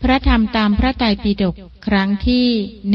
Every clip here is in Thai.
พระธรรมตามพระไตรปิฎกครั้งที่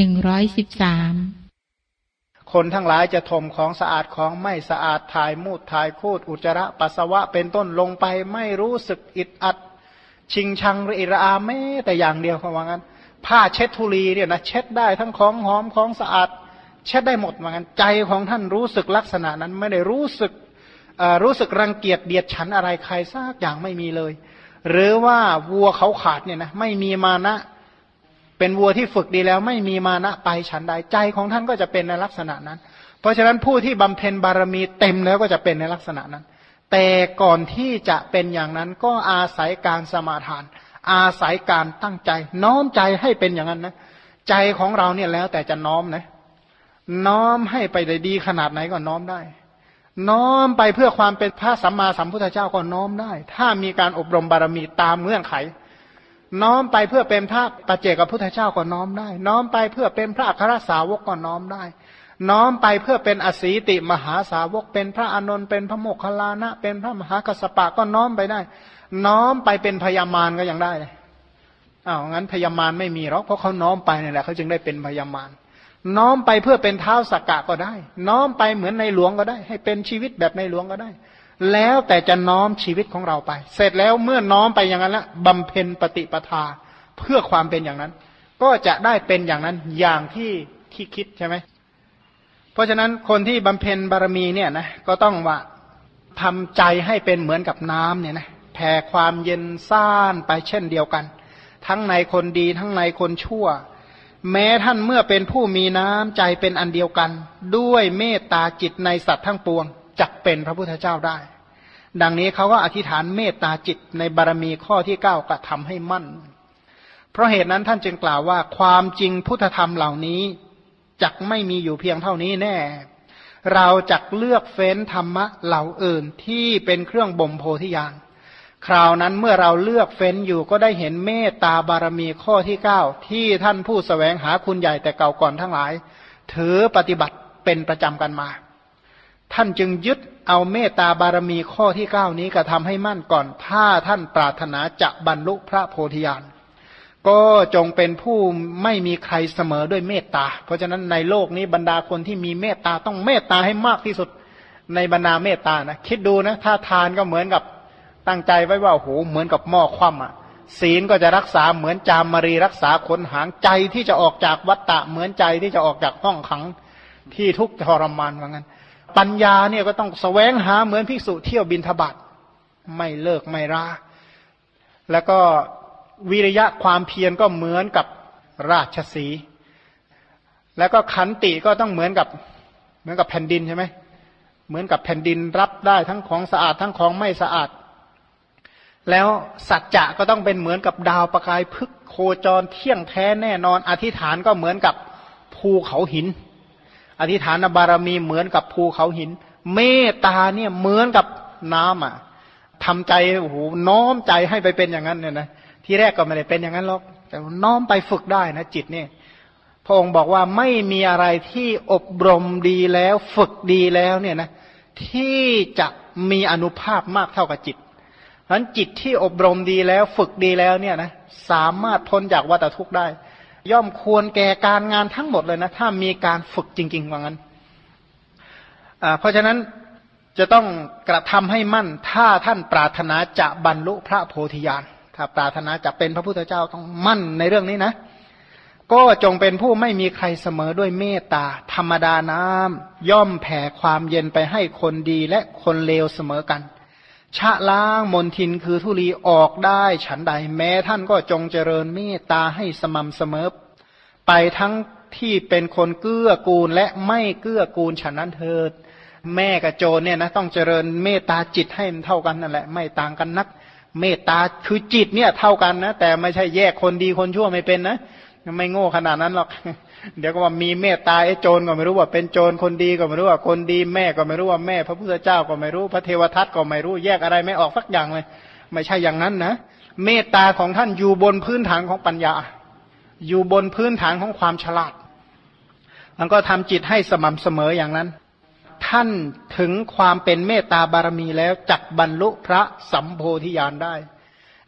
113 คนทั้งหลายจะถมของสะอาดของไม่สะอาดถ่ายมูดถ่ายคูดอุจจาระปัสสาวะเป็นต้นลงไปไม่รู้สึกอิดอัดชิงชังหรืออิระอาแม้แต่อย่างเดียวเขาว่างั้นผ้าเช็ดธุลีเนี่ยนะเช็ดได้ทั้งของหอมของสะอาดเช็ดได้หมดว่างั้นใจของท่านรู้สึกลักษณะนั้นไม่ได้รู้สึกรังเกียจเดียดฉันอะไรใครสักอย่างไม่มีเลยหรือว่าวัวเขาขาดเนี่ยนะไม่มีมานะเป็นวัวที่ฝึกดีแล้วไม่มีมานะไปฉันใดใจของท่านก็จะเป็นในลักษณะนั้นเพราะฉะนั้นผู้ที่บำเพ็ญบารมีเต็มแล้วก็จะเป็นในลักษณะนั้นแต่ก่อนที่จะเป็นอย่างนั้นก็อาศัยการสมาทานอาศัยการตั้งใจน้อมใจให้เป็นอย่างนั้นนะใจของเราเนี่ยแล้วแต่จะน้อมนะน้อมให้ไปได้ดีขนาดไหนก็น้อมได้น้อมไปเพื่อความเป็นพระสัมมาสัมพุทธเจ้าก็น้อมได้ถ้ามีการอบรมบารมีตามเงื่อนไขน้อมไปเพื่อเป็นพระปัจเจกพุทธเจ้าก็น้อมได้น้อมไปเพื่อเป็นพระอัครสาวกก็น้อมได้น้อมไปเพื่อเป็นอสีติมหาสาวกเป็นพระอานนท์เป็นพระโมคคัลลานะเป็นพระมหากัสสปะก็น้อมไปได้น้อมไปเป็นพญามารก็ยังได้เลยงั้นพญามารไม่มีหรอกเพราะเขาน้อมไปนี่แหละเขาจึงได้เป็นพญามารน้อมไปเพื่อเป็นท้าวสักกะก็ได้น้อมไปเหมือนในหลวงก็ได้ให้เป็นชีวิตแบบในหลวงก็ได้แล้วแต่จะน้อมชีวิตของเราไปเสร็จแล้วเมื่อน้อมไปอย่างนั้นแล้วบำเพ็ญปฏิปทาเพื่อความเป็นอย่างนั้นก็จะได้เป็นอย่างนั้นอย่างที่คิดใช่ไหมเพราะฉะนั้นคนที่บำเพ็ญบารมีเนี่ยนะก็ต้องว่าทำใจให้เป็นเหมือนกับน้ำเนี่ยนะแผ่ความเย็นซ่านไปเช่นเดียวกันทั้งในคนดีทั้งในคนชั่วแม้ท่านเมื่อเป็นผู้มีน้ำใจเป็นอันเดียวกันด้วยเมตตาจิตในสัตว์ทั้งปวงจักเป็นพระพุทธเจ้าได้ดังนี้เขาก็อธิษฐานเมตตาจิตในบารมีข้อที่9กระทำให้มั่นเพราะเหตุนั้นท่านจึงกล่าวว่าความจริงพุทธธรรมเหล่านี้จักไม่มีอยู่เพียงเท่านี้แน่เราจักเลือกเฟ้นธรรมะเหล่าอื่นที่เป็นเครื่องบ่มโพธิญาณคราวนั้นเมื่อเราเลือกเฟ้นอยู่ก็ได้เห็นเมตตาบารมีข้อที่9ที่ท่านผู้แสวงหาคุณใหญ่แต่เก่าก่อนทั้งหลายถือปฏิบัติเป็นประจำกันมาท่านจึงยึดเอาเมตตาบารมีข้อที่9นี้กระทำให้มั่นก่อนถ้าท่านปรารถนาจะบรรลุพระโพธิญาณก็จงเป็นผู้ไม่มีใครเสมอด้วยเมตตาเพราะฉะนั้นในโลกนี้บรรดาคนที่มีเมตตาต้องเมตตาให้มากที่สุดในบรรดาเมตตานะคิดดูนะถ้าทานก็เหมือนกับตั้งใจไว้ว่าโอ้โหเหมือนกับหม้อคว่ำศีลก็จะรักษาเหมือนจามรีรักษาขนหางใจที่จะออกจากวัฏฏะเหมือนใจที่จะออกจากห้องขังที่ทุกข์ทรมานว่างั้นปัญญาเนี่ยก็ต้องแสวงหาเหมือนภิกษุเที่ยวบิณฑบาตไม่เลิกไม่ราแล้วก็วิริยะความเพียรก็เหมือนกับราชสีห์แล้วก็ขันติก็ต้องเหมือนกับแผ่นดินใช่ไหมเหมือนกับแผ่นดินรับได้ทั้งของสะอาดทั้งของไม่สะอาดแล้วสัจจะก็ต้องเป็นเหมือนกับดาวประกายพึกโคจรเที่ยงแท้แน่นอนอธิษฐานก็เหมือนกับภูเขาหินอธิษฐานบารมีเหมือนกับภูเขาหินเมตตาเนี่ยเหมือนกับน้ำทำใจโอ้โหน้อมใจให้ไปเป็นอย่างนั้นเนี่ยนะที่แรกก็ไม่ได้เป็นอย่างนั้นหรอกแต่น้อมไปฝึกได้นะจิตเนี่ยพระองค์บอกว่าไม่มีอะไรที่อบรมดีแล้วฝึกดีแล้วเนี่ยนะที่จะมีอานุภาพมากเท่ากับจิตเพราะฉะนั้นจิตที่อบรมดีแล้วฝึกดีแล้วเนี่ยนะสามารถพ้นจากวัฏทุกข์ได้ย่อมควรแก่การงานทั้งหมดเลยนะถ้ามีการฝึกจริงๆว่างั้นเพราะฉะนั้นจะต้องกระทำให้มั่นถ้าท่านปรารถนาจะบรรลุพระโพธิญาณถ้าปรารถนาจะเป็นพระพุทธเจ้าต้องมั่นในเรื่องนี้นะก็จงเป็นผู้ไม่มีใครเสมอด้วยเมตตาธรรมดาน้ำย่อมแผ่ความเย็นไปให้คนดีและคนเลวเสมอกันชะล้างมลทินคือธุลีออกได้ฉันใดแม้ท่านก็จงเจริญเมตตาให้สม่ำเสมอไปทั้งที่เป็นคนเกื้อกูลและไม่เกื้อกูลฉันนั้นเถิดแม่กับโจรเนี่ยนะต้องเจริญเมตตาจิตให้มันเท่ากันนั่นแหละไม่ต่างกันนักเมตตาคือจิตเนี่ยเท่ากันนะแต่ไม่ใช่แยกคนดีคนชั่วไม่เป็นนะไม่โง่ขนาดนั้นหรอกเดี๋ยวก็ว่ามีเมตตาไอ้โจรก็ไม่รู้ว่าเป็นโจรคนดีก็ไม่รู้ว่าคนดีแม่ก็ไม่รู้ว่าแม่พระพุทธเจ้าก็ไม่รู้พระเทวทัตก็ไม่รู้แยกอะไรไม่ออกสักอย่างเลยไม่ใช่อย่างนั้นนะเมตตาของท่านอยู่บนพื้นฐานของปัญญาอยู่บนพื้นฐานของความฉลาดมันก็ทำจิตให้สม่ำเสมออย่างนั้นท่านถึงความเป็นเมตตาบารมีแล้วจักบรรลุพระสัมโพธิญาณได้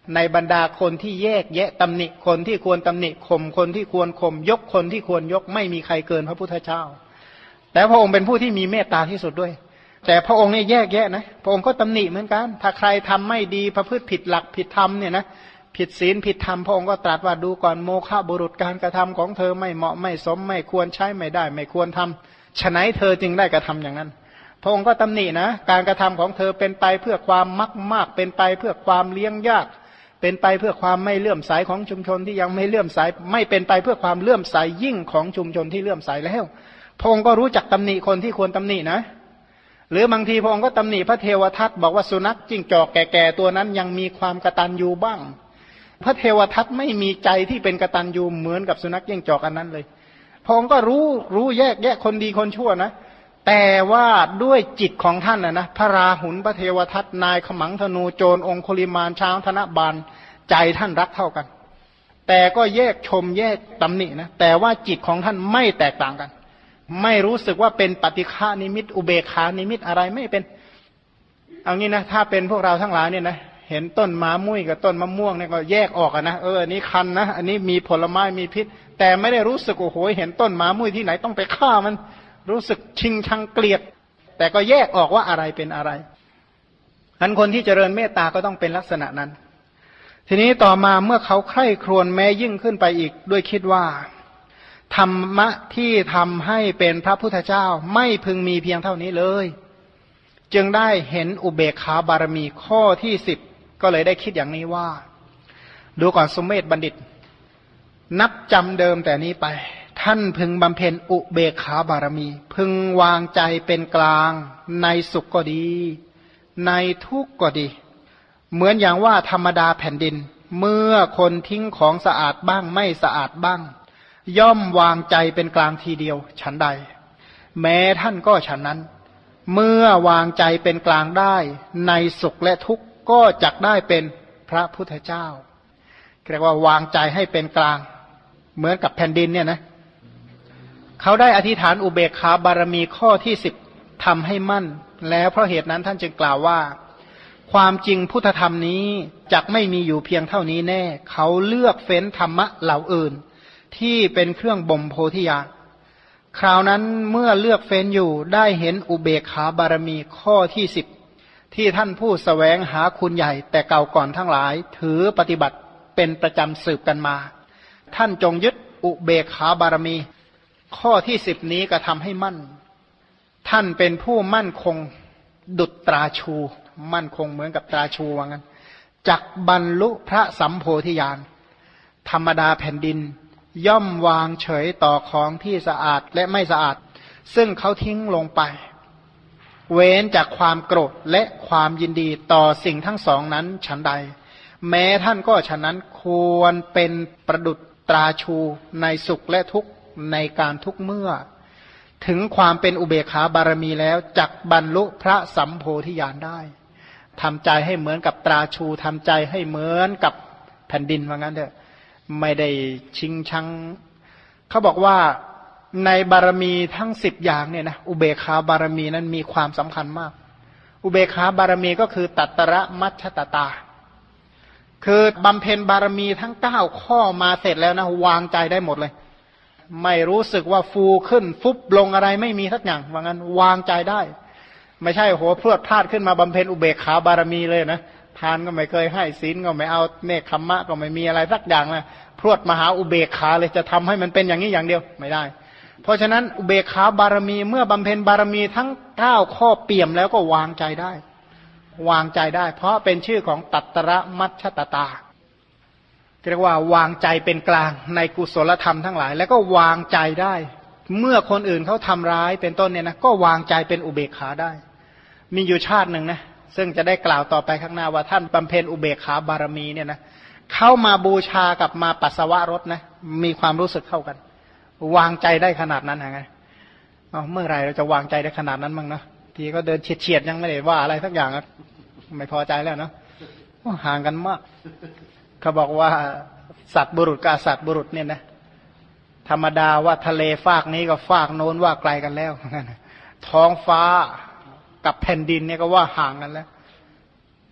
ในบรรดาคนที่แยกแยะตำหนิคนที่ควรตำหนิข่มคนที่ควรข่มยกคนที่ควรยกไม่มีใครเกินพระพุทธเจ้าแต่พระองค์เป็นผู้ที่มีเมตตาที่สุดด้วยแต่พระองค์เนี่ยแยกแยะนะพระองค์ก็ตำหนิเหมือนกันถ้าใครทำไม่ดีประพฤติผิดหลักผิดธรรมเนี่ยนะผิดศีลผิดธรรมพระองค์ก็ตรัสว่าดูก่อนโมฆะบุรุษการกระทำของเธอไม่เหมาะไม่สมไม่ควรใช้ไม่ได้ไม่ควรทำฉะนั้นเธอจึงได้กระทำอย่างนั้นพระองค์ก็ตำหนินะการกระทำของเธอเป็นไปเพื่อความมากเป็นไปเพื่อความเลี้ยงยากเป็นไปเพื่อความไม่เลื่อมใสของชุมชนที่ยังไม่เลื่อมใสไม่เป็นไปเพื่อความเลื่อมใสยิ่งของชุมชนที่เลื่อมใสแล้วพระองค์ก็รู้จักตำหนิคนที่ควรตำหนินะหรือบางทีพระองค์ก็ตำหนิพระเทวทัตบอกว่าสุนัขจิ้งจอกแก่ๆตัวนั้นยังมีความกตัญญูบ้างพระเทวทัตไม่มีใจที่เป็นกตัญญูเหมือนกับสุนัขจิ้งจอกอันนั้นเลยพระองค์ก็รู้แยกแยะคนดีคนชั่วนะแต่ว่าด้วยจิตของท่านนะพระราหุลพระเทวทัตนายขมังธนูโจรองคุลิมานช้างธนบาลใจท่านรักเท่ากันแต่ก็แยกชมแยกตำหนินะแต่ว่าจิตของท่านไม่แตกต่างกันไม่รู้สึกว่าเป็นปฏิฆานิมิตอุเบกขานิมิตอะไรไม่เป็นเอางี้นะถ้าเป็นพวกเราทั้งหลายเนี่ยนะเห็นต้นม้ามุ้ยกับต้นมะม่วงเนี่ยก็แยกออกนะอันนี้คันนะอันนี้มีผลไม้มีพิษแต่ไม่ได้รู้สึกโอ้โหเห็นต้นม้ามุ้ยที่ไหนต้องไปฆ่ามันรู้สึกชิงชังเกลียดแต่ก็แยกออกว่าอะไรเป็นอะไรอันคนที่เจริญเมตตาก็ต้องเป็นลักษณะนั้นทีนี้ต่อมาเมื่อเขาใคร่ครวญแม้ยิ่งขึ้นไปอีกด้วยคิดว่าธรรมะที่ทำให้เป็นพระพุทธเจ้าไม่พึงมีเพียงเท่านี้เลยจึงได้เห็นอุเบกขาบารมีข้อที่10ก็เลยได้คิดอย่างนี้ว่าดูก่อนสุเมธบัณฑิตนับจำเดิมแต่นี้ไปท่านพึงบำเพ็ญอุเบกขาบารมีพึงวางใจเป็นกลางในสุขก็ดีในทุกข์ก็ดีเหมือนอย่างว่าธรรมดาแผ่นดินเมื่อคนทิ้งของสะอาดบ้างไม่สะอาดบ้างย่อมวางใจเป็นกลางทีเดียวฉันใดแม้ท่านก็ฉันนั้นเมื่อวางใจเป็นกลางได้ในสุขและทุกข์ก็จักได้เป็นพระพุทธเจ้าเรียกว่าวางใจให้เป็นกลางเหมือนกับแผ่นดินเนี่ยนะเขาได้อธิษฐานอุเบกขาบารมีข้อที่10ทำให้มั่นแล้วเพราะเหตุนั้นท่านจึงกล่าวว่าความจริงพุทธธรรมนี้จักไม่มีอยู่เพียงเท่านี้แน่เขาเลือกเฟ้นธรรมะเหล่าอื่นที่เป็นเครื่องบ่มโพธิญาณคราวนั้นเมื่อเลือกเฟ้นอยู่ได้เห็นอุเบกขาบารมีข้อที่10ที่ท่านผู้แสวงหาคุณใหญ่แต่เก่าก่อนทั้งหลายถือปฏิบัติเป็นประจำสืบกันมาท่านจงยึดอุเบกขาบารมีข้อที่10นี้กระทำให้มั่นท่านเป็นผู้มั่นคงดุจตราชูมั่นคงเหมือนกับตราชูว่างั้นจักบรรลุพระสัมโพธิญาณธรรมดาแผ่นดินย่อมวางเฉยต่อของที่สะอาดและไม่สะอาดซึ่งเขาทิ้งลงไปเว้นจากความโกรธและความยินดีต่อสิ่งทั้งสองนั้นฉันใดแม้ท่านก็ฉะนั้นควรเป็นประดุจตราชูในสุขและทุกข์ในการทุกเมื่อถึงความเป็นอุเบกขาบารมีแล้วจักบรรลุพระสัมโพธิญาณได้ทำใจให้เหมือนกับตราชูทำใจให้เหมือนกับแผ่นดินว่างั้นเถอะไม่ได้ชิงชังเขาบอกว่าในบารมีทั้ง10อย่างเนี่ยนะอุเบกขาบารมีนั้นมีความสำคัญมากอุเบกขาบารมีก็คือตัตระมัชฌตตาคือบำเพ็ญบารมีทั้ง9ข้อมาเสร็จแล้วนะวางใจได้หมดเลยไม่รู้สึกว่าฟูขึ้นฟุบลงอะไรไม่มีสักอย่างว่างั้นวางใจได้ไม่ใช่โหพรวดพลาดขึ้นมาบำเพ็ญอุเบกขาบารมีเลยนะทานก็ไม่เคยให้ศีลก็ไม่เอาเนคขมมะก็ไม่มีอะไรสักอย่างนะพรวดมหาอุเบกขาเลยจะทำให้มันเป็นอย่างนี้อย่างเดียวไม่ได้เพราะฉะนั้นอุเบกขาบารมีเมื่อบำเพ็ญบารมีทั้ง9ข้อเปี่ยมแล้วก็วางใจได้วางใจได้เพราะเป็นชื่อของตัตระมัชฌตตาเรียกว่าวางใจเป็นกลางในกุศลธรรมทั้งหลายแล้วก็วางใจได้เมื่อคนอื่นเขาทำร้ายเป็นต้นเนี่ยนะก็วางใจเป็นอุเบกขาได้มีอยู่ชาติหนึ่งนะซึ่งจะได้กล่าวต่อไปข้างหน้าว่าท่านบำเพ็ญอุเบกขาบารมีเนี่ยนะเข้ามาบูชากับมาปัสสาวะรถนะมีความรู้สึกเข้ากันวางใจได้ขนาดนั้นไงเมื่อไหร่เราจะวางใจได้ขนาดนั้นมั้งเนาะทีก็เดินเฉียดๆยังไม่ได้ว่าอะไรสักอย่างไม่พอใจแล้วเนาะห่างกันมากเขาบอกว่าสัตว์บุรุษกับสัตว์บุรุษเนี่ยนะธรรมดาว่าทะเลฟากนี้กับฟากโน้นว่าไกลกันแล้วท้องฟ้ากับแผ่นดินเนี่ยก็ว่าห่างกันแล้ว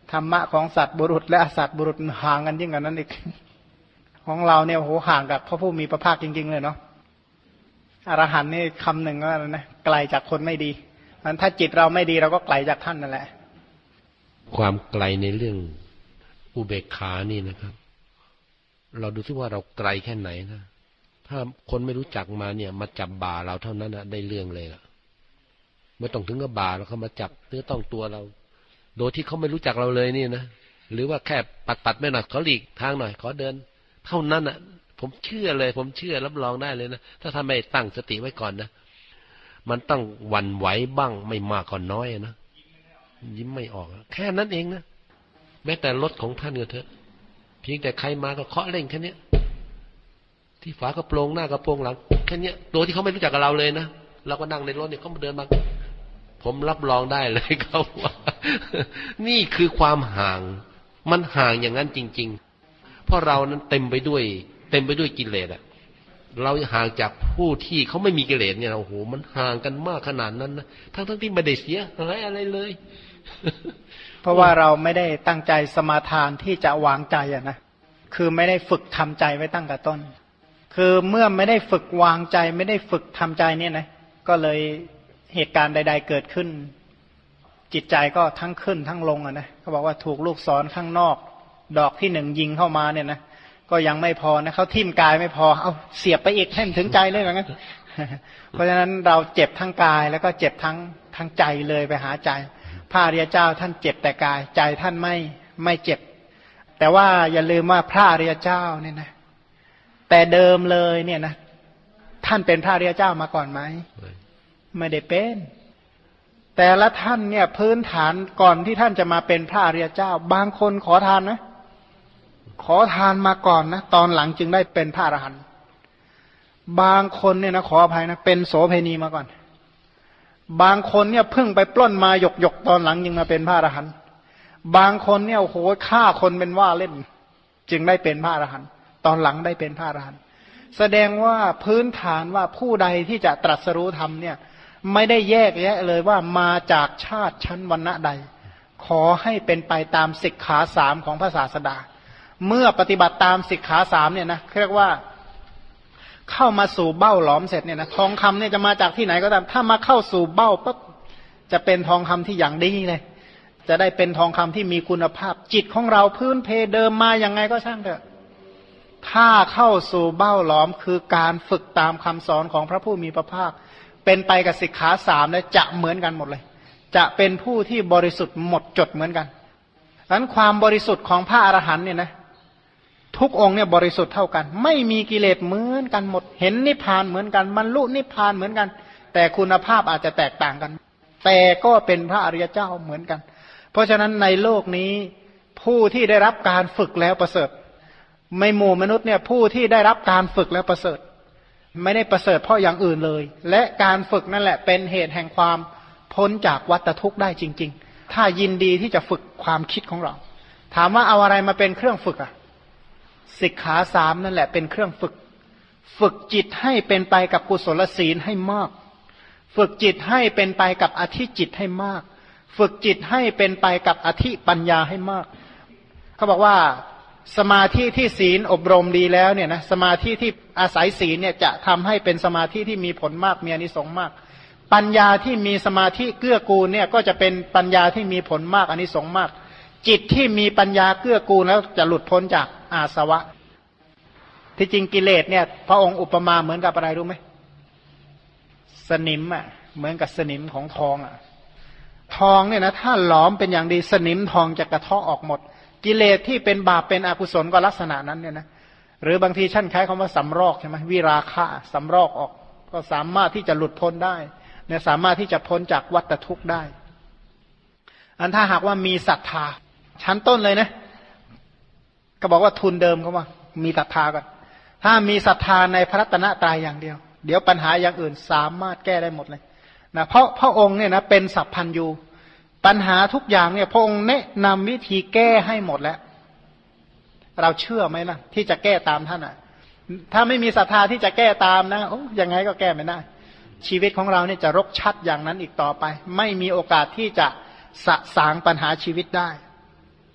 ธรรมะของสัตว์บุรุษและอสัตว์บุรุษห่างกันยิ่งกว่านั้นอีกของเราเนี่ยโหห่างกับพระผู้มีพระภาคจริงๆเลยเนาะอรหันต์นี่คำหนึ่งก็นะไกลจากคนไม่ดีมันถ้าจิตเราไม่ดีเราก็ไกลจากท่านนั่นแหละความไกลในเรื่องอุเบกขานี่นะครับเราดูซิว่าเราไกลแค่ไหนนะถ้าคนไม่รู้จักมาเนี่ยมาจับบ่าเราเท่านั้นนะได้เรื่องเลยล่ะไม่ต้องถึงกับบ่าแล้วเขามาจับเนื้อต้องตัวเราโดยที่เขาไม่รู้จักเราเลยนี่นะหรือว่าแค่ปัดไม่หนักเขาหลีกทางหน่อยขอเดินเท่านั้นอ่ะผมเชื่อเลยผมเชื่อรับรองได้เลยนะถ้าทำไม่ตั้งสติไว้ก่อนนะมันต้องหวั่นไหวบ้างไม่มากก็น้อยนะยิ้มไม่ออกแค่นั้นเองนะแม้แต่รถของท่านก็เถอะเพียงแต่ใครมาก็เคาะเร่งแค่นี้ที่ฝากระโปรงหน้ากระโปรงหลังแค่นี้โดยที่เขาไม่รู้จักกับเราเลยนะเราก็นั่งในรถเนี่ยเขามาเดินมาผมรับรองได้เลยครับว่านี่คือความห่างมันห่างอย่างนั้นจริงๆเพราะเรานั้นเต็มไปด้วยกิเลสอ่ะเราห่างจากผู้ที่เขาไม่มีกิเลสเนี่ยโอ้โหมันห่างกันมากขนาดนั้นนะทั้งที่ไม่ได้เสียอะไรเลยเพราะว่าเราไม่ได้ตั้งใจสมาทานที่จะวางใจอ่ะนะคือไม่ได้ฝึกทำใจไว้ตั้งแต่ต้นคือเมื่อไม่ได้ฝึกวางใจไม่ได้ฝึกทำใจเนี่ยนะก็เลยเหตุการณ์ใดๆเกิดขึ้นจิตใจก็ทั้งขึ้นทั้งลงอ่ะนะเขาบอกว่าถูกลูกศรข้างนอกดอกที่หนึ่งยิงเข้ามาเนี่ยนะก็ยังไม่พอนะเขาทิ่มกายไม่พอเอาเสียบไปอีกให้ถึงใจเลยอย่างนั้นเพราะฉะนั้นเราเจ็บทั้งกายแล้วก็เจ็บทั้งใจเลยไปหาใจพระอริยเจ้าท่านเจ็บแต่กายใจท่านไม่เจ็บแต่ว่าอย่าลืมว่าพระอริยเจ้าเนี่ยนะแต่เดิมเลยเนี่ยนะท่านเป็นพระอริยเจ้ามาก่อนไหมไม่ได้เป็นแต่ละท่านเนี่ยพื้นฐานก่อนที่ท่านจะมาเป็นพระอริยเจ้าบางคนขอทานนะขอทานมาก่อนนะตอนหลังจึงได้เป็นพระอรหันต์บางคนเนี่ยนะขออภัยนะเป็นโสเภณีมาก่อนบางคนเนี่ยเพิ่งไปปล้นมาหยกตอนหลังจึงมาเป็นพระอรหันต์บางคนเนี่ยโอ้โหฆ่าคนเป็นว่าเล่นจึงได้เป็นพระอรหันต์ตอนหลังได้เป็นพระอรหันต์แสดงว่าพื้นฐานว่าผู้ใดที่จะตรัสรู้ธรรมเนี่ยไม่ได้แยกแยะเลยว่ามาจากชาติชั้นวรรณะใดขอให้เป็นไปตามสิกขาสามของพระศาสดาเมื่อปฏิบัติตามสิกขาสามเนี่ยนะเรียกว่าเข้ามาสู่เบ้าหลอมเสร็จเนี่ยนะทองคำเนี่ยจะมาจากที่ไหนก็ตามถ้ามาเข้าสู่เบ้าปั๊บจะเป็นทองคำที่อย่างดีเลยจะได้เป็นทองคำที่มีคุณภาพจิตของเราพื้นเพเดิมมาอย่างไงก็ช่างเถอะถ้าเข้าสู่เบ้าหลอมคือการฝึกตามคำสอนของพระผู้มีพระภาคเป็นไปกับสิกขาสามและจะเหมือนกันหมดเลยจะเป็นผู้ที่บริสุทธิ์หมดจดเหมือนกันดังนั้นความบริสุทธิ์ของพระอรหันต์เนี่ยนะทุกองค์เนี่ยบริสุทธิ์เท่ากันไม่มีกิเลสเหมือนกันหมดเห็นนิพพานเหมือนกันบรรลุนิพพานเหมือนกันแต่คุณภาพอาจจะแตกต่างกันแต่ก็เป็นพระอริยเจ้าเหมือนกันเพราะฉะนั้นในโลกนี้ผู้ที่ได้รับการฝึกแล้วประเสริฐไม่หมู่มนุษย์เนี่ยผู้ที่ได้รับการฝึกแล้วประเสริฐไม่ได้ประเสริฐเพราะอย่างอื่นเลยและการฝึกนั่นแหละเป็นเหตุแห่งความพ้นจากวัฏทุกข์ได้จริงๆถ้ายินดีที่จะฝึกความคิดของเราถามว่าเอาอะไรมาเป็นเครื่องฝึกอ่ะสิกขาสามนั่นแหละเป็นเครื่องฝึกจิตให้เป็นไปกับกุศลศีลให้มากฝึกจิตให้เป็นไปกับอธิจิตให้มากฝึกจิตให้เป็นไปกับอธิปัญญาให้มากเขาบอกว่าสมาธิที่ศีลอบรมดีแล้วเนี่ยนะสมาธิที่อาศัยศีลเนี่ยจะทำให้เป็นสมาธิที่มีผลมากมีอานิสงส์มากปัญญาที่มีสมาธิเกื้อกูลเนี่ยก็จะเป็นปัญญาที่มีผลมากอานิสงส์มากจิตที่มีปัญญาเกื้อกูลแล้วจะหลุดพ้นจากอาสวะที่จริงกิเลสเนี่ยพระองค์อุปมาเหมือนกับอะไรรู้ไหมสนิมอ่ะเหมือนกับสนิมของทองอ่ะทองเนี่ยนะถ้าหลอมเป็นอย่างดีสนิมทองจะกระเทาะออกหมดกิเลสที่เป็นบาปเป็นอกุศลก็ลักษณะนั้นเนี่ยนะหรือบางทีท่านใช้คำว่าสำรอกใช่ไหมวิราคะสำรอกออกก็สามารถที่จะหลุดพ้นได้เนี่ยสามารถที่จะพ้นจากวัฏทุกข์ได้อันถ้าหากว่ามีศรัทธาชั้นต้นเลยนะก็บอกว่าทุนเดิมเขาว่ามีศรัทธาก่อนถ้ามีศรัทธาในพระรัตนตรัยอย่างเดียวเดี๋ยวปัญหาอย่างอื่นสามารถแก้ได้หมดเลยนะเพราะพระองค์เนี่ยนะเป็นสัพพัญญูปัญหาทุกอย่างเนี่ยพระองค์แนะนำวิธีแก้ให้หมดแล้วเราเชื่อไหมล่ะที่จะแก้ตามท่านอ่ะถ้าไม่มีศรัทธาที่จะแก้ตามนะโอ้ยังไงก็แก้ไม่ได้ชีวิตของเราเนี่ยจะรกชัดอย่างนั้นอีกต่อไปไม่มีโอกาสที่จะสะสางปัญหาชีวิตได้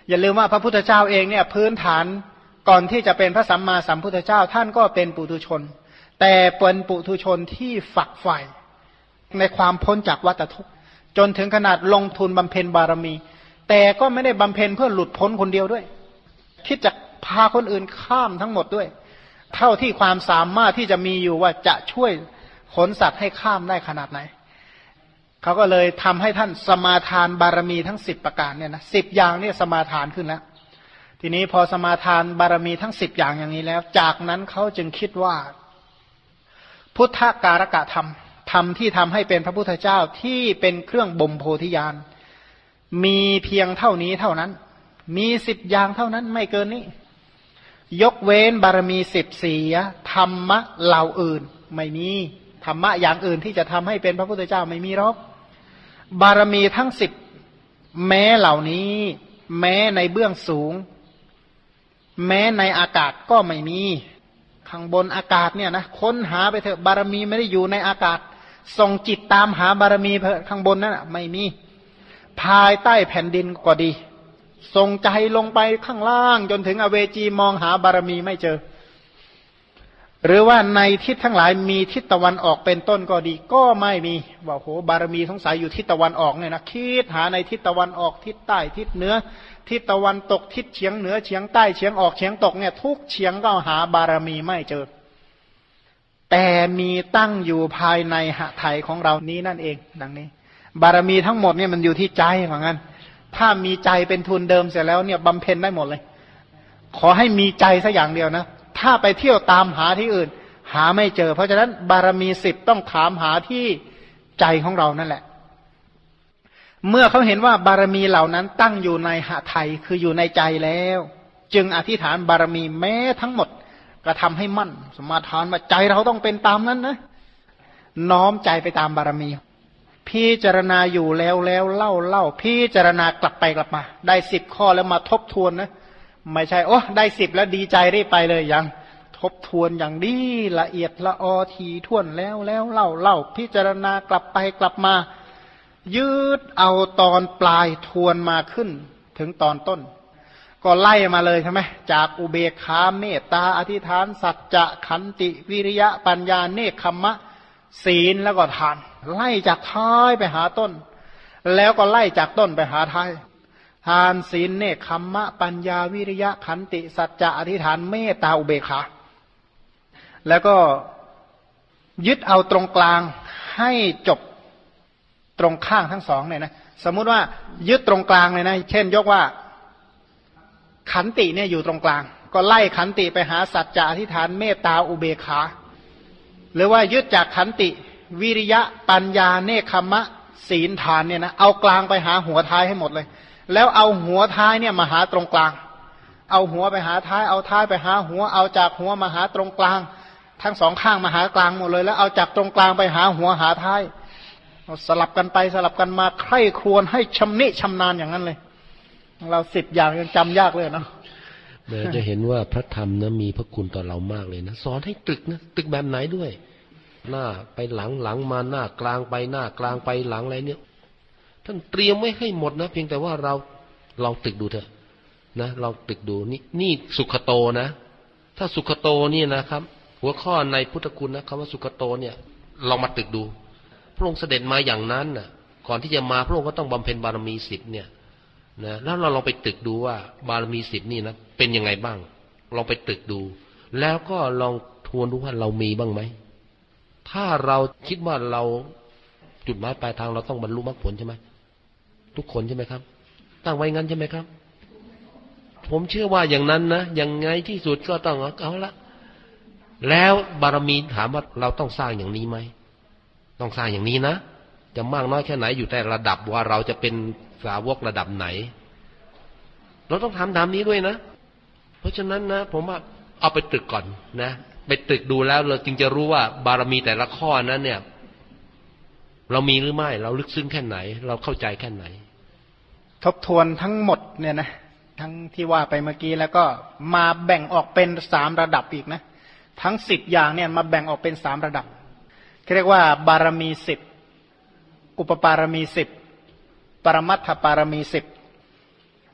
อย่าลืมว่าพระพุทธเจ้าเองเนี่ยพื้นฐานก่อนที่จะเป็นพระสัมมาสัมพุทธเจ้าท่านก็เป็นปุถุชนแต่เป็นปุถุชนที่ฝักใฝ่ในความพ้นจากวัฏทุกข์จนถึงขนาดลงทุนบำเพ็ญบารมีแต่ก็ไม่ได้บำเพ็ญเพื่อหลุดพ้นคนเดียวด้วยคิดจะพาคนอื่นข้ามทั้งหมดด้วยเท่าที่ความสามารถที่จะมีอยู่ว่าจะช่วยขนสัตว์ให้ข้ามได้ขนาดไหนเขาก็เลยทำให้ท่านสมาทานบารมีทั้ง10ประการเนี่ยนะ10อย่างเนี่ยสมาทานขึ้นแล้วทีนี้พอสมาทานบารมีทั้ง10อย่างอย่างนี้แล้วจากนั้นเขาจึงคิดว่าพุทธการกะธรรมธรรมที่ทำให้เป็นพระพุทธเจ้าที่เป็นเครื่องบ่มโพธิญาณมีเพียงเท่านี้เท่านั้นมี10อย่างเท่านั้นไม่เกินนี้ยกเว้นบารมี10เสียธรรมะเหล่าอื่นไม่มีธรรมะอย่างอื่นที่จะทำให้เป็นพระพุทธเจ้าไม่มีหรอกบารมีทั้ง10แม้เหล่านี้แม้ในเบื้องสูงแม้ในอากาศก็ไม่มีข้างบนอากาศเนี่ยนะค้นหาไปเถอะบารมีไม่ได้อยู่ในอากาศส่งจิตตามหาบารมีข้างบนนั่นไม่มีภายใต้แผ่นดินก็ดีส่งใจลงไปข้างล่างจนถึงอเวจีมองหาบารมีไม่เจอหรือว่าในทิศทั้งหลายมีทิศตะวันออกเป็นต้นก็ดีก็ไม่มีว่าโหบารมีสงสัยอยู่ทิศตะวันออกเนี่ยนะคิดหาในทิศตะวันออกทิศใต้ทิศเหนือทิศตะวันตกทิศเฉียงเหนือเฉียงใต้เฉียงออกเฉียงตกเนี่ยทุกเฉียงก็หาบารมีไม่เจอแต่มีตั้งอยู่ภายในหทัยของเรานี้นั่นเองดังนี้บารมีทั้งหมดเนี่ยมันอยู่ที่ใจเหมือนกันถ้ามีใจเป็นทุนเดิมเสร็จแล้วเนี่ยบำเพ็ญได้หมดเลยขอให้มีใจสักอย่างเดียวนะถ้าไปเที่ยวตามหาที่อื่นหาไม่เจอเพราะฉะนั้นบารมี10ต้องถามหาที่ใจของเรานั่นแหละเมื่อเขาเห็นว่าบารมีเหล่านั้นตั้งอยู่ในหทัยคืออยู่ในใจแล้วจึงอธิษฐานบารมีแม้ทั้งหมดกระทำให้มั่นสมาทานว่าใจเราต้องเป็นตามนั้นนะน้อมใจไปตามบารมีพิจารณาอยู่แล้วเล่าพิจารณากลับไปกลับมาได้10ข้อแล้วมาทบทวนนะไม่ใช่โอ้ได้10แล้วดีใจรีบไปเลยยังทบทวนอย่างดีละเอียดละออทีท่วนแล้วเล่าพิจารณากลับไปกลับมายืดเอาตอนปลายทวนมาขึ้นถึงตอนต้นก็ไล่มาเลยใช่ไหมจากอุเบกขาเมตตาอธิษฐานสัจจะขันติวิริยะปัญญาเนคขมะศีลแล้วก็ทานไล่จากท้ายไปหาต้นแล้วก็ไล่จากต้นไปหาท้ายทานศีลเนคขมะปัญญาวิริยะขันติสัจจะอธิษฐานเมตตาอุเบกขาแล้วก็ยึดเอาตรงกลางให้จบตรงข้างทั้งสองเนี่ยนะสมมุติว่ายึดตรงกลางเลยนะเช่นยกว่าขันติเนี่ยอยู่ตรงกลางก็ไล่ขันติไปหาสัจจะอธิษฐานเมตตาอุเบกขาหรือว่ายึดจากขันติวิริยะปัญญาเนคขมะศีลทานเนี่ยนะเอากลางไปหาหัวท้ายให้หมดเลยแล้วเอาหัวท้ายเนี่ยมาหาตรงกลางเอาหัวไปหาท้ายเอาท้ายไปหาหัวเอาจากหัวมาหาตรงกลางทั้งสองข้างมาหากลางหมดเลยแล้วเอาจากตรงกลางไปหาหัวหาท้ายสลับกันไปสลับกันมาใคร่ครวญให้ชำนิชำนาญอย่างนั้นเลยเรา10อย่างยังจำยากเลยเนาะจะเห็นว่าพระธรรมนะมีพระคุณต่อเรามากเลยนะสอนให้ตึกนะตึกแบบไหนด้วยหน้าไปหลังมาหน้ากลางไปหน้ากลางไปหลังอะไรเนี่ยท่านเตรียมไว้ให้หมดนะเพียงแต่ว่าเราลองตึกดูเถอะนะลองตึกดูนี่สุขโตนะถ้าสุขโตนี่นะครับหัวข้อในพุทธคุณนะคำว่าสุขโตเนี่ยลองมาตึกดูพระองค์เสด็จมาอย่างนั้นน่ะก่อนที่จะมาพระองค์ก็ต้องบำเพ็ญบารมี10เนี่ยนะแล้วเราลองไปตึกดูว่าบารมี10นี่นะเป็นยังไงบ้างลองไปตึกดูแล้วก็ลองทวนดูว่าเรามีบ้างไหมถ้าเราคิดว่าเราจุดหมายปลายทางเราต้องบรรลุมรรคผลใช่ไหมทุกคนใช่ไหมครับตั้งไว้งั้นใช่ไหมครับผมเชื่อว่าอย่างนั้นนะยังไงที่สุดก็ต้องเอาละแล้วบารมีถามว่าเราต้องสร้างอย่างนี้ไหมต้องสร้างอย่างนี้นะจะมากน้อยแค่ไหนอยู่แต่ระดับว่าเราจะเป็นสาวกระดับไหนเราต้องทำตามนี้ด้วยนะเพราะฉะนั้นนะผมว่าเอาไปตึกก่อนนะไปตึกดูแล้วเราจึงจะรู้ว่าบารมีแต่ละข้อนั้นเนี่ยเรามีหรือไม่เราลึกซึ้งแค่ไหนเราเข้าใจแค่ไหนทบทวนทั้งหมดเนี่ยนะทั้งที่ว่าไปเมื่อกี้แล้วก็มาแบ่งออกเป็น3ระดับอีกนะทั้ง10อย่างเนี่ยมาแบ่งออกเป็น3ระดับเรียกว่าบารมี10อุปปารมี10ปรมัตถปารมี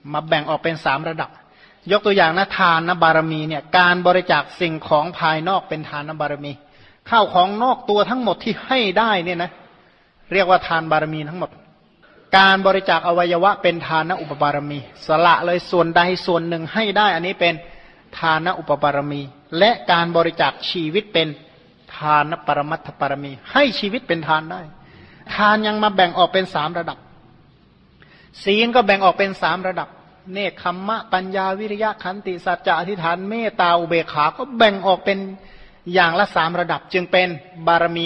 มาแบ่งออกเป็น3ระดับยกตัวอย่างนะทานบารมีเนี่ยการบริจาคสิ่งของภายนอกเป็นทานบารมีข้าวของนอกตัวทั้งหมดที่ให้ได้เนี่ยนะเรียกว่าทานบารมีทั้งหมดการบริจาคอวัยวะเป็นทานอุปบารมีสละเลยส่วนใดส่วนหนึ่งให้ได้อันนี้เป็นทานอุปบารมีและการบริจาคชีวิตเป็นทานปรมัตถบารมีให้ชีวิตเป็นทานได้ทานยังมาแบ่งออกเป็น3ระดับศีลก็แบ่งออกเป็น3ระดับเนคขมมะปัญญาวิริยะขันติสัจจะอธิษฐานเมตตาอุเบกขาก็แบ่งออกเป็นอย่างละ3ระดับจึงเป็นบารมี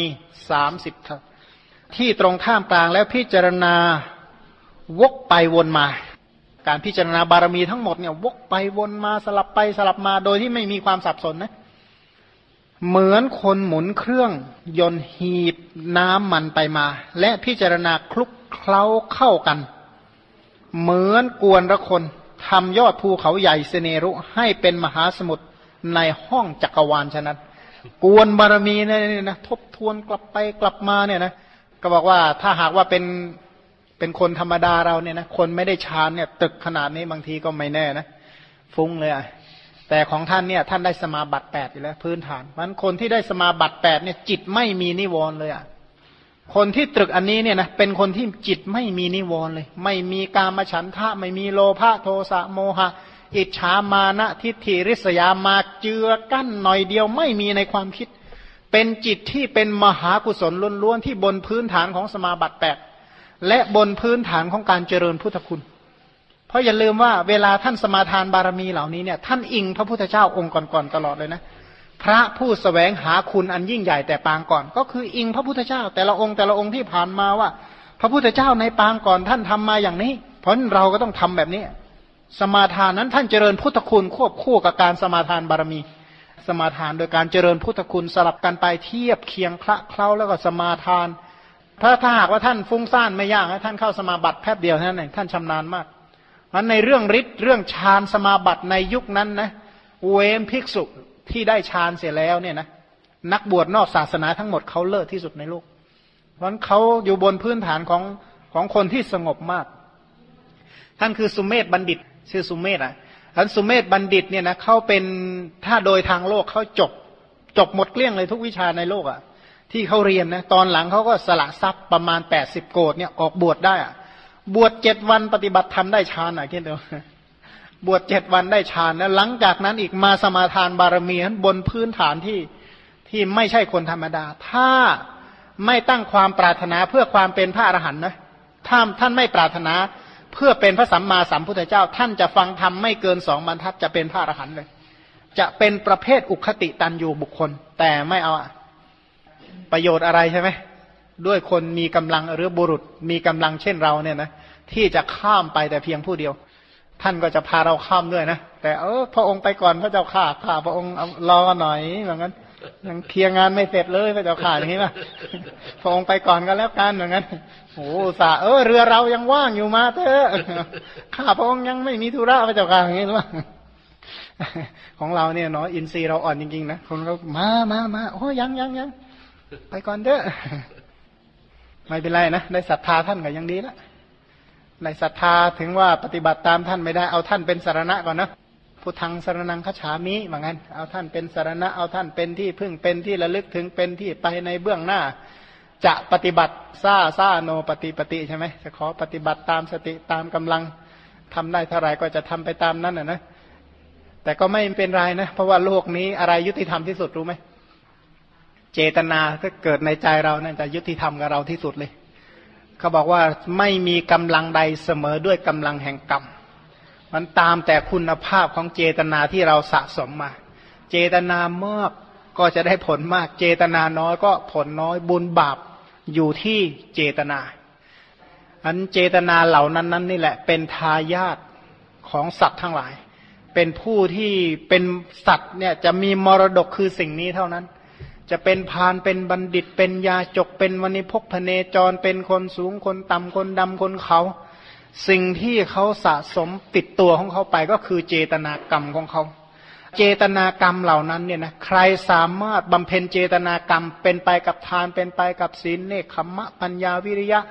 30ที่ตรงข้ามกลางแล้วพิจารณาวกไปวนมาการพิจารณาบารมีทั้งหมดเนี่ยวกไปวนมาสลับไปสลับมาโดยที่ไม่มีความสับสนนะเหมือนคนหมุนเครื่องยนต์หีบน้ำมันไปมาและพิจารณาคลุกเคล้าเข้ากันเหมือนกวนละคนทำยอดภูเขาใหญ่เสเนรุให้เป็นมหาสมุทรในห้องจักรวาลฉะนั้นกวนบารมีเนี่ยนะทบทวนกลับไปกลับมาเนี่ยนะก็บอกว่าถ้าหากว่าเป็นคนธรรมดาเราเนี่ยนะคนไม่ได้ฌานเนี่ยตึกขนาดนี้บางทีก็ไม่แน่นะฟุ้งเลยอ่ะแต่ของท่านเนี่ยท่านได้สมาบัติ8อยู่แล้วพื้นฐานมันคนที่ได้สมาบัติ8เนี่ยจิตไม่มีนิวรณ์เลยอ่ะคนที่ตรึกอันนี้เนี่ยนะเป็นคนที่จิตไม่มีนิวรณ์เลยไม่มีกามฉันทะไม่มีโลภะโทสะโมหะอิจฉามานะทิฏฐิริษยามาเจือกั้นหน่อยเดียวไม่มีในความคิดเป็นจิตที่เป็นมหากุศลล้วนๆที่บนพื้นฐานของสมาบัติ8และบนพื้นฐานของการเจริญพุทธคุณเพราะอย่าลืมว่าเวลาท่านสมาทานบารมีเหล่านี้เนี่ยท่านอิงพระพุทธเจ้าองค์ก่อนๆตลอดเลยนะพระผู้แสวงหาคุณอันยิ่งใหญ่แต่ปางก่อนก็คืออิงพระพุทธเจ้าแต่ละองค์ที่ผ่านมาว่าพระพุทธเจ้าในปางก่อนท่านทำมาอย่างนี้เพราะเราก็ต้องทำแบบนี้สมาทานนั้นท่านเจริญพุทธคุณควบคู่กับการสมาทานบารมีสมาทานโดยการเจริญพุทธคุณสลับกันไปเทียบเคียงคละเคล้าแล้วก็สมาทานถ้าหากว่าท่านฟุ้งซ่านไม่ยากนะท่านเข้าสมาบัติแป๊บเดียวเท่านั้นเองท่านชำนาญมากมันในเรื่องฤทธิ์เรื่องฌานสมาบัติในยุคนั้นนะเว้นภิกษุที่ได้ฌานเสียแล้วเนี่ยนะนักบวชนอกศาสนาทั้งหมดเขาเลิศที่สุดในโลกเพราะเขาอยู่บนพื้นฐานของคนที่สงบมากท่านคือสุเมธบัณฑิตชื่อสุเมธอ่ะท่านสุเมธบัณฑิตเนี่ยนะเขาเป็นถ้าโดยทางโลกเขาจบหมดเกลี้ยงเลยทุกวิชาในโลกอ่ะที่เขาเรียนนะตอนหลังเขาก็สละทรัพย์ประมาณ80โกฏเนี่ยออกบวชได้อ่ะบวช7วันปฏิบัติธรรมได้ฌานอ่ะคิดดูบวช7วันได้ฌานแล้วหลังจากนั้นอีกมาสมาทานบารมีนั้นบนพื้นฐานที่ไม่ใช่คนธรรมดาถ้าไม่ตั้งความปรารถนาเพื่อความเป็นพระอรหันต์นะถ้าท่านไม่ปรารถนาเพื่อเป็นพระสัมมาสัมพุทธเจ้าท่านจะฟังธรรมไม่เกิน2 บรรทัดจะเป็นพระอรหันต์เลยจะเป็นประเภทอุคติตันยูบุคคลแต่ไม่เอาประโยชน์อะไรใช่ไหมด้วยคนมีกำลังหรือบุรุษมีกำลังเช่นเราเนี่ยนะที่จะข้ามไปแต่เพียงผู้เดียวท่านก็จะพาเราข้ามด้วยนะแต่พระองค์ไปก่อนพระเจ้าข้าพระองค์รอหน่อยเหมือนกันยังเคลียร์งานไม่เสร็จเลยพระเจ้าข้าอย่างนี้ป่ะพระองค์ไปก่อนก็แล้วกันเหมือนกันโอ้เรือเรายังว่างอยู่มาเถอะข้าพระองค์ยังไม่มีธุระพระเจ้าข้าอย่างนี้หรือเปล่าของเราเนี่ยเนาะอินทรีย์เราอ่อนจริงๆนะคนเขามาโอ้ยังไปก่อนเถอะไม่เป็นไรนะได้ศรัทธาท่านก็ยังดีละในศรัทธาถึงว่าปฏิบัติตามท่านไม่ได้เอาท่านเป็นสรณะก่อนนะพุทธังสรณังคัจฉามิเหมือนกันเอาท่านเป็นสรณะเอาท่านเป็นที่พึ่งเป็นที่ระลึกถึงเป็นที่ไปในเบื้องหน้าจะปฏิบัติซ่าโนปฏิใช่ไหมจะขอปฏิบัติตามสติตามกำลังทำได้เท่าไหร่ก็จะทำไปตามนั้นนะแต่ก็ไม่เป็นไรนะเพราะว่าโลกนี้อะไรยุติธรรมที่สุดรู้ไหมเจตนาถ้าเกิดในใจเรานั่นจะยุติธรรมกับเราที่สุดเลยเขาบอกว่าไม่มีกำลังใดเสมอด้วยกำลังแห่งกรรมมันตามแต่คุณภาพของเจตนาที่เราสะสมมาเจตนามากก็จะได้ผลมากเจตนาน้อยก็ผลน้อยบุญบาปอยู่ที่เจตนาอันเจตนาเหล่านั้นนี่แหละเป็นทายาทของสัตว์ทั้งหลายเป็นผู้ที่เป็นสัตว์เนี่ยจะมีมรดกคือสิ่งนี้เท่านั้นจะเป็นพาลเป็นบัณฑิตเป็นยาจกเป็นวณิพกพเนจรเป็นคนสูงคนต่ำคนดำคนเขาสิ่งที่เขาสะสมติดตัวของเขาไปก็คือเจตนากรรมของเขาเจตนากรรมเหล่านั้นเนี่ยนะใครสามารถบำเพ็ญเจตนากรรมเป็นไปกับทานเป็นไปกับศีลเนคขมมะปัญญาวิริยะ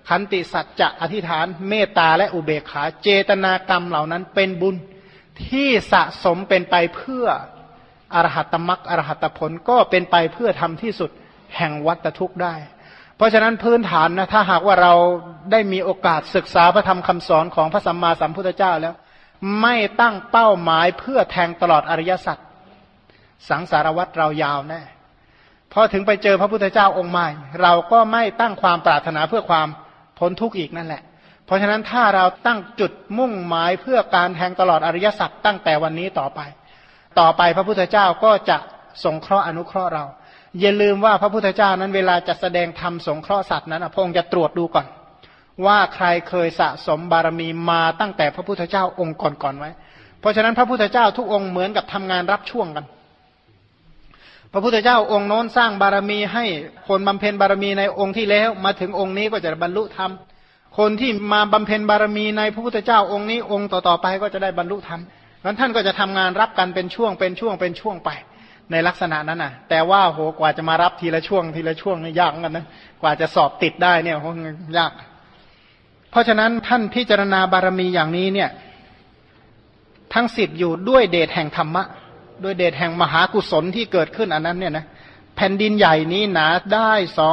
ขันติสัจจะอธิษฐานเมตตาและอุเบกขาเจตนากรรมเหล่านั้นเป็นบุญที่สะสมเป็นไปเพื่ออรหัตมรรคอรหัตผลก็เป็นไปเพื่อทำที่สุดแห่งวัฏทุกข์ได้เพราะฉะนั้นพื้นฐานนะถ้าหากว่าเราได้มีโอกาสศึกษาพระธรรมคำสอนของพระสัมมาสัมพุทธเจ้าแล้วไม่ตั้งเป้าหมายเพื่อแทงตลอดอริยสัจสังสารวัฏเรายาวแน่พอถึงไปเจอพระพุทธเจ้าองค์ใหม่เราก็ไม่ตั้งความปรารถนาเพื่อความพ้นทุกข์อีกนั่นแหละเพราะฉะนั้นถ้าเราตั้งจุดมุ่งหมายเพื่อการแทงตลอดอริยสัจตั้งแต่วันนี้ต่อไปพระพุทธเจ้าก็จะสงเคราะห์อนุเคราะห์เราอย่าลืมว่าพระพุทธเจ้านั้นเวลาจะแสดงธรรมสงเคราะห์สัตว์นั้นพระองค์จะตรวจดูก่อนว่าใครเคยสะสมบารมีมาตั้งแต่พระพุทธเจ้าองค์ก่อนๆไว้เพราะฉะนั้นพระพุทธเจ้าทุกองค์เหมือนกับทำงานรับช่วงกันพระพุทธเจ้าองค์โน้นสร้างบารมีให้คนบำเพ็ญบารมีในองค์ที่แล้วมาถึงองค์นี้ก็จะบรรลุธรรมคนที่มาบำเพ็ญบารมีในพระพุทธเจ้าองค์นี้องค์ต่อๆไปก็จะได้บรรลุธรรมงั้นท่านก็จะทำงานรับกันเป็นช่วงไปในลักษณะนั้นน่ะแต่ว่าโหกว่าจะมารับทีละช่วงนี่ยากกันนะกว่าจะสอบติดได้เนี่ยโหยากเพราะฉะนั้นท่านพิจารณาบารมีอย่างนี้เนี่ยทั้ง10อยู่ด้วยเดชแห่งธรรมะด้วยเดชแห่งมหากุศลที่เกิดขึ้นอันนั้นเนี่ยนะแผ่นดินใหญ่นี้หนาได้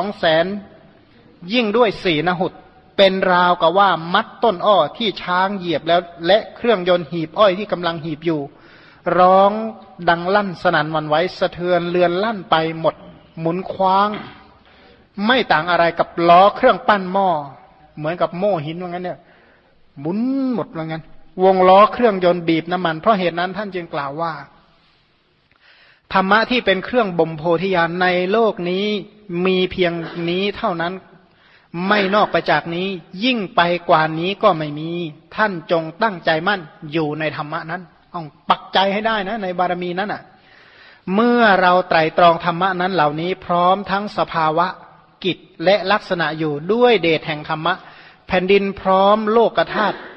200,000ยิ่งด้วย4 นหุตเป็นราวกับว่ามัดต้นอ้อที่ช้างเหยียบแล้วและเครื่องยนต์หีบอ้อยที่กำลังหีบอยู่ร้องดังลั่นสนั่นหวั่นไหวสะเทือนเลือนลั่นไปหมดหมุนคว้างไม่ต่างอะไรกับล้อเครื่องปั้นหม้อเหมือนกับโม่หินว่างั้นเนี่ยหมุนหมดว่างั้นวงล้อเครื่องยนต์บีบน้ำมันเพราะเหตุนั้นท่านจึงกล่าวว่าธรรมะที่เป็นเครื่องบ่มโพธิญาณในโลกนี้มีเพียงนี้เท่านั้นไม่นอกไปจากนี้ยิ่งไปกว่านี้ก็ไม่มีท่านจงตั้งใจมั่นอยู่ในธรรมะนั้นต้องปักใจให้ได้นะในบารมีนั้นอ่ะเมื่อเราไตร่ตรองธรรมะนั้นเหล่านี้พร้อมทั้งสภาวะกิจและลักษณะอยู่ด้วยเดชแห่งธรรมะแผ่นดินพร้อมโลกธาตุ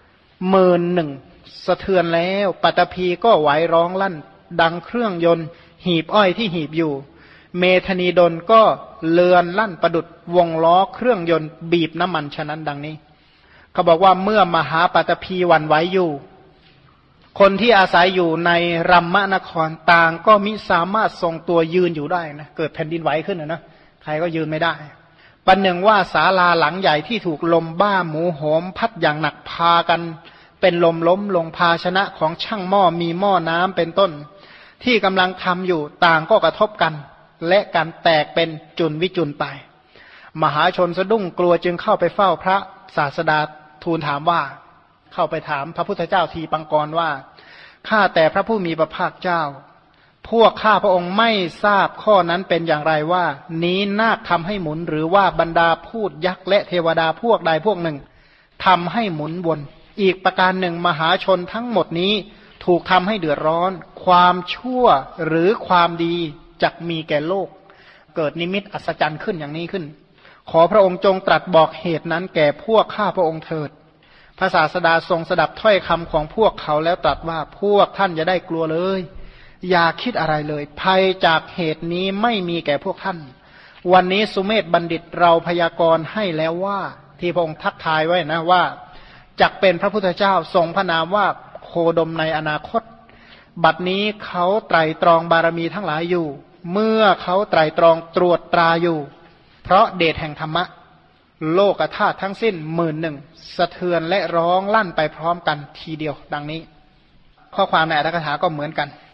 11,000สะเทือนแล้วปัตตภีก็ไหวร้องลั่นดังเครื่องยนต์หีบอ้อยที่หีบอยู่เมธนีดลก็เลือนลั่นประดุจวงล้อเครื่องยนต์บีบน้ำมันฉะนั้นดังนี้เขาบอกว่าเมื่อมหาปัตตภีหวั่นไหวอยู่คนที่อาศัยอยู่ในรัมมนครต่างก็มิสามารถทรงตัวยืนอยู่ได้นะเกิดแผ่นดินไหวขึ้นนะใครก็ยืนไม่ได้ปันหนึ่งว่าศาลาหลังใหญ่ที่ถูกลมบ้าหมูโหมพัดอย่างหนักพากันเป็นลมล้มลงภาชนะของช่างหม้อมีหม้อน้ำเป็นต้นที่กำลังทำอยู่ต่างก็กระทบกันและการแตกเป็นจุลวิจุลไปมหาชนสะดุ้งกลัวจึงเข้าไปเฝ้าพระศาสดาทูลถามว่าเข้าไปถามพระพุทธเจ้าทีปังกรว่าข้าแต่พระผู้มีพระภาคเจ้าพวกข้าพระองค์ไม่ทราบข้อนั้นเป็นอย่างไรว่านี้นาคทำให้หมุนหรือว่าบรรดาพูดยักษ์และเทวดาพวกใดพวกหนึ่งทำให้หมุนวนอีกประการหนึ่งมหาชนทั้งหมดนี้ถูกทำให้เดือดร้อนความชั่วหรือความดีจักมีแก่โลกเกิดนิมิตอัศจรรย์ขึ้นอย่างนี้ขึ้นขอพระองค์จงตรัสบอกเหตุนั้นแก่พวกข้าพระองค์เถิดพระศาสดาทรงสดับถ้อยคำของพวกเขาแล้วตรัสว่าพวกท่านอย่าได้กลัวเลยอย่าคิดอะไรเลยภัยจากเหตุนี้ไม่มีแก่พวกท่านวันนี้สุเมธบัณฑิตเราพยากรณ์ให้แล้วว่าที่พระองค์ทักทายไว้นะว่าจักเป็นพระพุทธเจ้าทรงพระนามว่าโคดมในอนาคตบัดนี้เขาไตร่ตรองบารมีทั้งหลายอยู่เมื่อเขาไตร่ตรองตรวจตราอยู่เพราะเดชแห่งธรรมะโลกธาตุทั้งสิ้น11,000สะเทือนและร้องลั่นไปพร้อมกันทีเดียวดังนี้ข้อความในอรรถกถาก็เหมือนกัน